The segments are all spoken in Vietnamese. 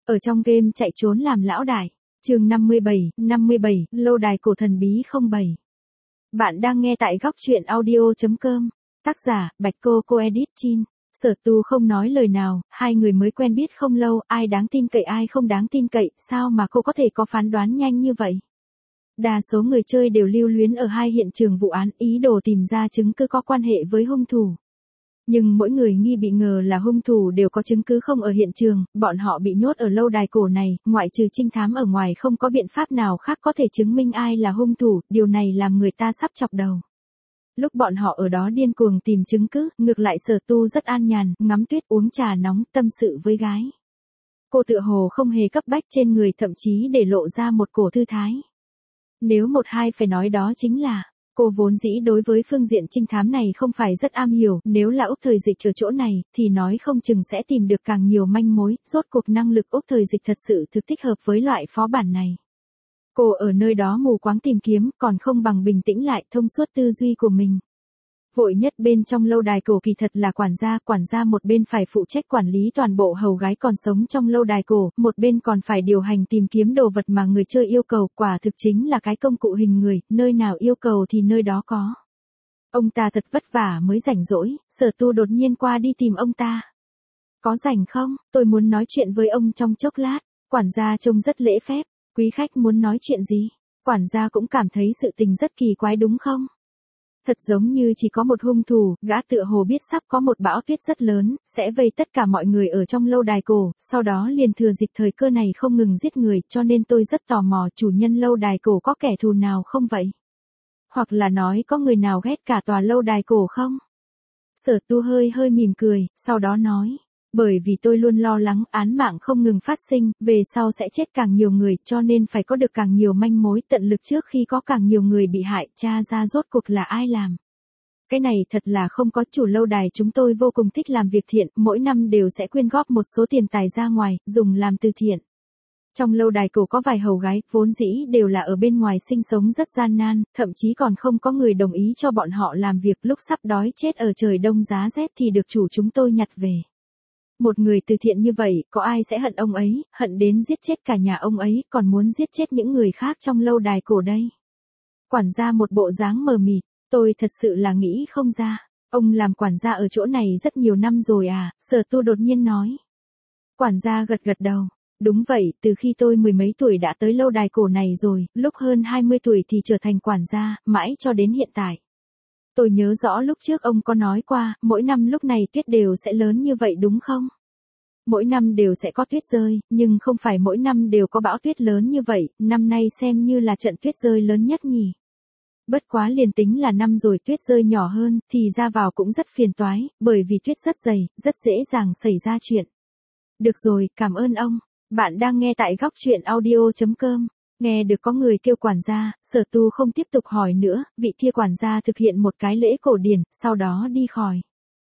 Ở trong game chạy trốn làm lão đại. Chương 57, lâu đài cổ thần bí 07. Bạn đang nghe tại góc truyện audio.com. Tác giả, Bạch Cô edit Chin. Sở Tu không nói lời nào, hai người mới quen biết không lâu, ai đáng tin cậy ai không đáng tin cậy, sao mà cô có thể có phán đoán nhanh như vậy? Đa số người chơi đều lưu luyến ở hai hiện trường vụ án, ý đồ tìm ra chứng cứ có quan hệ với hung thủ. Nhưng mỗi người nghi bị ngờ là hung thủ đều có chứng cứ không ở hiện trường, bọn họ bị nhốt ở lâu đài cổ này, ngoại trừ trinh thám ở ngoài không có biện pháp nào khác có thể chứng minh ai là hung thủ, điều này làm người ta sắp chọc đầu. Lúc bọn họ ở đó điên cuồng tìm chứng cứ, ngược lại Sở Tu rất an nhàn, ngắm tuyết uống trà nóng, tâm sự với gái. Cô tựa hồ không hề cấp bách trên người, thậm chí để lộ ra một cổ thư thái. Nếu một hai phải nói đó chính là, cô vốn dĩ đối với phương diện trinh thám này không phải rất am hiểu, nếu là Úc Thời Dịch ở chỗ này, thì nói không chừng sẽ tìm được càng nhiều manh mối, rốt cuộc năng lực Úc Thời Dịch thật sự thực thích hợp với loại phó bản này. Cô ở nơi đó mù quáng tìm kiếm, còn không bằng bình tĩnh lại thông suốt tư duy của mình. Vội nhất bên trong lâu đài cổ kỳ thật là quản gia một bên phải phụ trách quản lý toàn bộ hầu gái còn sống trong lâu đài cổ, một bên còn phải điều hành tìm kiếm đồ vật mà người chơi yêu cầu, quả thực chính là cái công cụ hình người, nơi nào yêu cầu thì nơi đó có. Ông ta thật vất vả mới rảnh rỗi, Sở Tu đột nhiên qua đi tìm ông ta. Có rảnh không, tôi muốn nói chuyện với ông trong chốc lát. Quản gia trông rất lễ phép, quý khách muốn nói chuyện gì? Quản gia cũng cảm thấy sự tình rất kỳ quái đúng không? Thật giống như chỉ có một hung thủ, gã tựa hồ biết sắp có một bão tuyết rất lớn, sẽ vây tất cả mọi người ở trong lâu đài cổ, sau đó liền thừa dịp thời cơ này không ngừng giết người, cho nên tôi rất tò mò chủ nhân lâu đài cổ có kẻ thù nào không vậy? Hoặc là nói có người nào ghét cả tòa lâu đài cổ không? Sở Tu hơi mỉm cười, sau đó nói. Bởi vì tôi luôn lo lắng án mạng không ngừng phát sinh, về sau sẽ chết càng nhiều người, cho nên phải có được càng nhiều manh mối, tận lực trước khi có càng nhiều người bị hại, tra ra rốt cuộc là ai làm. Cái này thật là không có, chủ lâu đài chúng tôi vô cùng thích làm việc thiện, mỗi năm đều sẽ quyên góp một số tiền tài ra ngoài, dùng làm từ thiện. Trong lâu đài cổ có vài hầu gái, vốn dĩ đều là ở bên ngoài sinh sống rất gian nan, thậm chí còn không có người đồng ý cho bọn họ làm việc, lúc sắp đói chết ở trời đông giá rét thì được chủ chúng tôi nhặt về. Một người từ thiện như vậy, có ai sẽ hận ông ấy, hận đến giết chết cả nhà ông ấy, còn muốn giết chết những người khác trong lâu đài cổ đây. Quản gia một bộ dáng mờ mịt, tôi thật sự là nghĩ không ra. Ông làm quản gia ở chỗ này rất nhiều năm rồi à, Sở Tu đột nhiên nói. Quản gia gật đầu. Đúng vậy, từ khi tôi mười mấy tuổi đã tới lâu đài cổ này rồi, lúc hơn 20 tuổi thì trở thành quản gia, mãi cho đến hiện tại. Tôi nhớ rõ lúc trước ông có nói qua, mỗi năm lúc này tuyết đều sẽ lớn như vậy đúng không? Mỗi năm đều sẽ có tuyết rơi, nhưng không phải mỗi năm đều có bão tuyết lớn như vậy, năm nay xem như là trận tuyết rơi lớn nhất nhỉ. Bất quá liền tính là năm rồi tuyết rơi nhỏ hơn, thì ra vào cũng rất phiền toái, bởi vì tuyết rất dày, rất dễ dàng xảy ra chuyện. Được rồi, cảm ơn ông. Bạn đang nghe tại góc truyện audio.com. Nghe được có người kêu quản gia, Sở Tu không tiếp tục hỏi nữa, vị kia quản gia thực hiện một cái lễ cổ điển, sau đó đi khỏi.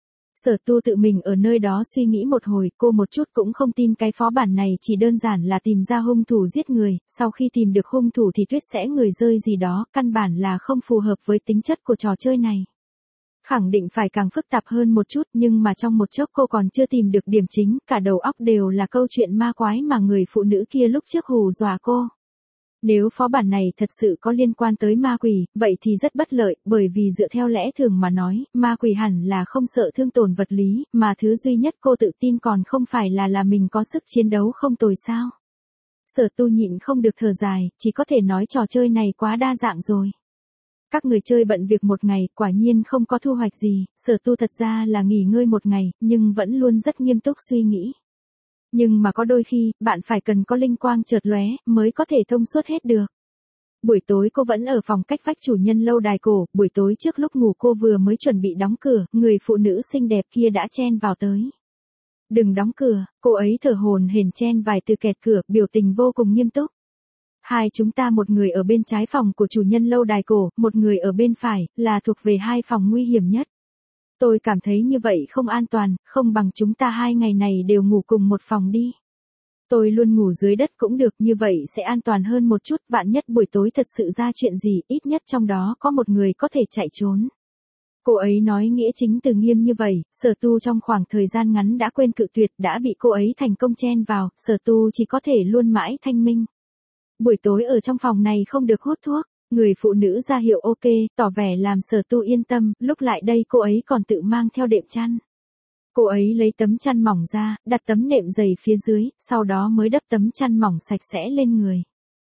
Sở Tu tự mình ở nơi đó suy nghĩ một hồi, cô một chút cũng không tin cái phó bản này chỉ đơn giản là tìm ra hung thủ giết người, sau khi tìm được hung thủ thì tuyết sẽ người rơi gì đó, căn bản là không phù hợp với tính chất của trò chơi này. Khẳng định phải càng phức tạp hơn một chút, nhưng mà trong một chốc cô còn chưa tìm được điểm chính, cả đầu óc đều là câu chuyện ma quái mà người phụ nữ kia lúc trước hù dọa cô. Nếu phó bản này thật sự có liên quan tới ma quỷ, vậy thì rất bất lợi, bởi vì dựa theo lẽ thường mà nói, ma quỷ hẳn là không sợ thương tổn vật lý, mà thứ duy nhất cô tự tin còn không phải là mình có sức chiến đấu không tồi sao. Sở Tu nhịn không được thở dài, chỉ có thể nói trò chơi này quá đa dạng rồi. Các người chơi bận việc một ngày, quả nhiên không có thu hoạch gì, Sở Tu thật ra là nghỉ ngơi một ngày, nhưng vẫn luôn rất nghiêm túc suy nghĩ. Nhưng mà có đôi khi, bạn phải cần có linh quang chợt lóe, mới có thể thông suốt hết được. Buổi tối cô vẫn ở phòng cách vách chủ nhân lâu đài cổ, buổi tối trước lúc ngủ cô vừa mới chuẩn bị đóng cửa, người phụ nữ xinh đẹp kia đã chen vào tới. Đừng đóng cửa, cô ấy thở hổn hển chen vài từ kẹt cửa, biểu tình vô cùng nghiêm túc. Hai chúng ta, một người ở bên trái phòng của chủ nhân lâu đài cổ, một người ở bên phải, là thuộc về hai phòng nguy hiểm nhất. Tôi cảm thấy như vậy không an toàn, không bằng chúng ta hai ngày này đều ngủ cùng một phòng đi. Tôi luôn ngủ dưới đất cũng được, như vậy sẽ an toàn hơn một chút, vạn nhất buổi tối thật sự ra chuyện gì, ít nhất trong đó có một người có thể chạy trốn. Cô ấy nói nghĩa chính từ nghiêm như vậy, Sở Tu trong khoảng thời gian ngắn đã quên cự tuyệt, đã bị cô ấy thành công chen vào, Sở Tu chỉ có thể luôn mãi thanh minh. Buổi tối ở trong phòng này không được hút thuốc, người phụ nữ ra hiệu ok, tỏ vẻ làm Sở Tu yên tâm, lúc lại đây cô ấy còn tự mang theo đệm chăn. Cô ấy lấy tấm chăn mỏng ra, đặt tấm nệm dày phía dưới, sau đó mới đắp tấm chăn mỏng sạch sẽ lên người.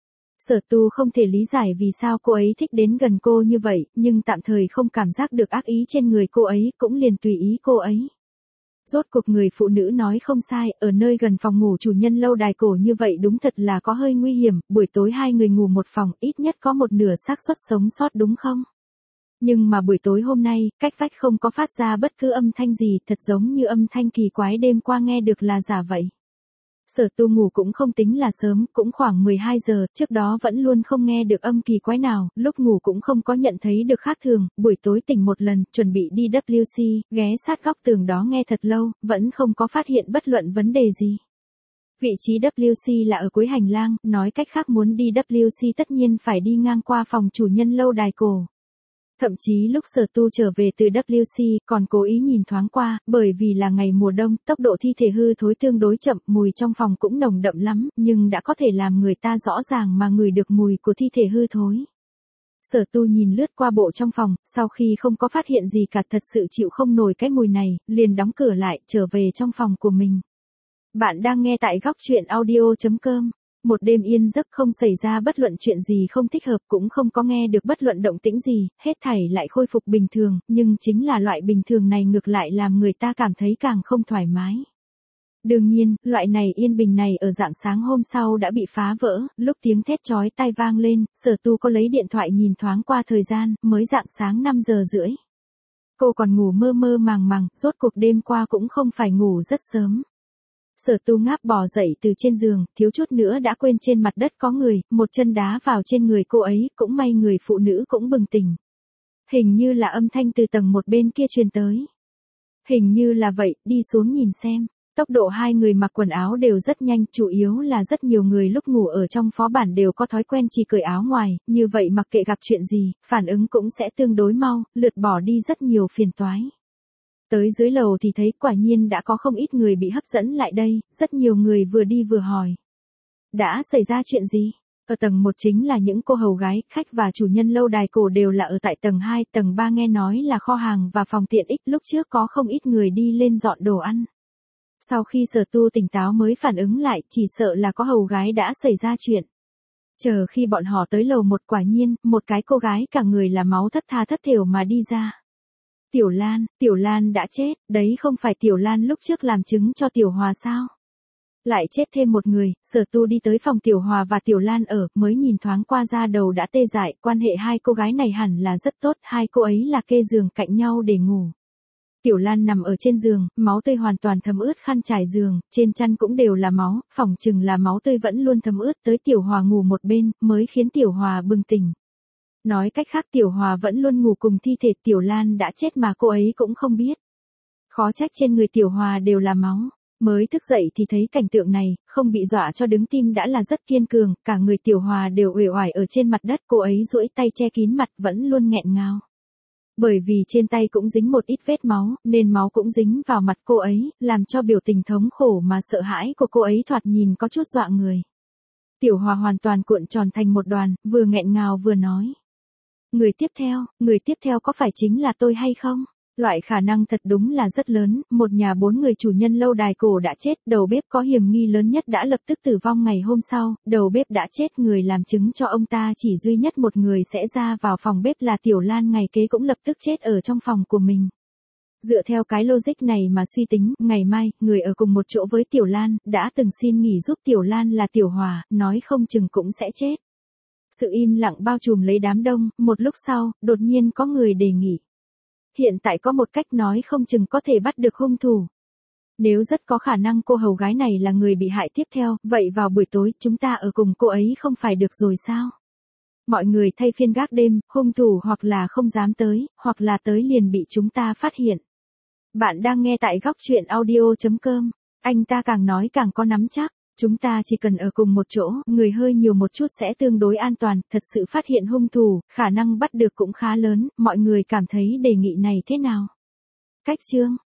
Sở Tu không thể lý giải vì sao cô ấy thích đến gần cô như vậy, nhưng tạm thời không cảm giác được ác ý trên người cô ấy, cũng liền tùy ý cô ấy. Rốt cuộc người phụ nữ nói không sai, ở nơi gần phòng ngủ chủ nhân lâu đài cổ như vậy đúng thật là có hơi nguy hiểm, buổi tối hai người ngủ một phòng, ít nhất có một nửa xác suất sống sót đúng không? Nhưng mà buổi tối hôm nay, cách vách không có phát ra bất cứ âm thanh gì, thật giống như âm thanh kỳ quái đêm qua nghe được là giả vậy. Sở Tu ngủ cũng không tính là sớm, cũng khoảng 12 giờ, trước đó vẫn luôn không nghe được âm kỳ quái nào, lúc ngủ cũng không có nhận thấy được khác thường, buổi tối tỉnh một lần, chuẩn bị đi WC, ghé sát góc tường đó nghe thật lâu, vẫn không có phát hiện bất luận vấn đề gì. Vị trí WC là ở cuối hành lang, nói cách khác muốn đi WC tất nhiên phải đi ngang qua phòng chủ nhân lâu đài cổ. Thậm chí lúc Sở Tu trở về từ WC, còn cố ý nhìn thoáng qua, bởi vì là ngày mùa đông, tốc độ thi thể hư thối tương đối chậm, mùi trong phòng cũng nồng đậm lắm, nhưng đã có thể làm người ta rõ ràng mà ngửi được mùi của thi thể hư thối. Sở Tu nhìn lướt qua bộ trong phòng, sau khi không có phát hiện gì cả, thật sự chịu không nổi cái mùi này, liền đóng cửa lại, trở về trong phòng của mình. Bạn đang nghe tại góc truyện audio.com. Một đêm yên giấc không xảy ra bất luận chuyện gì không thích hợp, cũng không có nghe được bất luận động tĩnh gì, hết thảy lại khôi phục bình thường, nhưng chính là loại bình thường này ngược lại làm người ta cảm thấy càng không thoải mái. Đương nhiên, loại này yên bình này ở rạng sáng hôm sau đã bị phá vỡ, lúc tiếng thét chói tai vang lên, Sở Tu có lấy điện thoại nhìn thoáng qua thời gian, mới rạng sáng 5 giờ rưỡi. Cô còn ngủ mơ mơ màng màng, rốt cuộc đêm qua cũng không phải ngủ rất sớm. Sở Tu ngáp bò dậy từ trên giường, thiếu chút nữa đã quên trên mặt đất có người, một chân đá vào trên người cô ấy, cũng may người phụ nữ cũng bừng tỉnh. Hình như là âm thanh từ tầng một bên kia truyền tới. Hình như là vậy, đi xuống nhìn xem. Tốc độ hai người mặc quần áo đều rất nhanh, chủ yếu là rất nhiều người lúc ngủ ở trong phó bản đều có thói quen chỉ cởi áo ngoài, như vậy mặc kệ gặp chuyện gì, phản ứng cũng sẽ tương đối mau, lượt bỏ đi rất nhiều phiền toái. Tới dưới lầu thì thấy quả nhiên đã có không ít người bị hấp dẫn lại đây, rất nhiều người vừa đi vừa hỏi. Đã xảy ra chuyện gì? Ở tầng 1 chính là những cô hầu gái, khách và chủ nhân lâu đài cổ đều là ở tại tầng 2, tầng 3 nghe nói là kho hàng và phòng tiện ích, lúc trước có không ít người đi lên dọn đồ ăn. Sau khi Sở Tu tỉnh táo mới phản ứng lại, chỉ sợ là có hầu gái đã xảy ra chuyện. Chờ khi bọn họ tới lầu 1 quả nhiên, một cái cô gái cả người là máu thất tha thất thểu mà đi ra. Tiểu Lan đã chết, đấy không phải Tiểu Lan lúc trước làm chứng cho Tiểu Hòa sao? Lại chết thêm một người, Sở Tu đi tới phòng Tiểu Hòa và Tiểu Lan ở, mới nhìn thoáng qua da đầu đã tê dại, quan hệ hai cô gái này hẳn là rất tốt, hai cô ấy là kê giường cạnh nhau để ngủ. Tiểu Lan nằm ở trên giường, máu tươi hoàn toàn thấm ướt khăn trải giường, trên chăn cũng đều là máu, phỏng chừng là máu tươi vẫn luôn thấm ướt tới Tiểu Hòa ngủ một bên, mới khiến Tiểu Hòa bừng tỉnh. Nói cách khác Tiểu Hòa vẫn luôn ngủ cùng thi thể Tiểu Lan đã chết mà cô ấy cũng không biết. Khó trách trên người Tiểu Hòa đều là máu. Mới thức dậy thì thấy cảnh tượng này, không bị dọa cho đứng tim đã là rất kiên cường, cả người Tiểu Hòa đều uể oải ở trên mặt đất, cô ấy duỗi tay che kín mặt vẫn luôn nghẹn ngào. Bởi vì trên tay cũng dính một ít vết máu, nên máu cũng dính vào mặt cô ấy, làm cho biểu tình thống khổ mà sợ hãi của cô ấy thoạt nhìn có chút dọa người. Tiểu Hòa hoàn toàn cuộn tròn thành một đoàn, vừa nghẹn ngào vừa nói. Người tiếp theo có phải chính là tôi hay không? Loại khả năng thật đúng là rất lớn, một nhà 4 người chủ nhân lâu đài cổ đã chết, đầu bếp có hiểm nghi lớn nhất đã lập tức tử vong ngày hôm sau, đầu bếp đã chết, người làm chứng cho ông ta chỉ duy nhất một người sẽ ra vào phòng bếp là Tiểu Lan, ngày kế cũng lập tức chết ở trong phòng của mình. Dựa theo cái logic này mà suy tính, ngày mai, người ở cùng một chỗ với Tiểu Lan, đã từng xin nghỉ giúp Tiểu Lan là Tiểu Hòa, nói không chừng cũng sẽ chết. Sự im lặng bao trùm lấy đám đông, một lúc sau, đột nhiên có người đề nghị. Hiện tại có một cách nói không chừng có thể bắt được hung thủ. Nếu rất có khả năng cô hầu gái này là người bị hại tiếp theo, vậy vào buổi tối chúng ta ở cùng cô ấy không phải được rồi sao? Mọi người thay phiên gác đêm, hung thủ hoặc là không dám tới, hoặc là tới liền bị chúng ta phát hiện. Bạn đang nghe tại góc truyện audio.com, anh ta càng nói càng có nắm chắc. Chúng ta chỉ cần ở cùng một chỗ, người hơi nhiều một chút sẽ tương đối an toàn, thật sự phát hiện hung thủ, khả năng bắt được cũng khá lớn, mọi người cảm thấy đề nghị này thế nào? Cách chương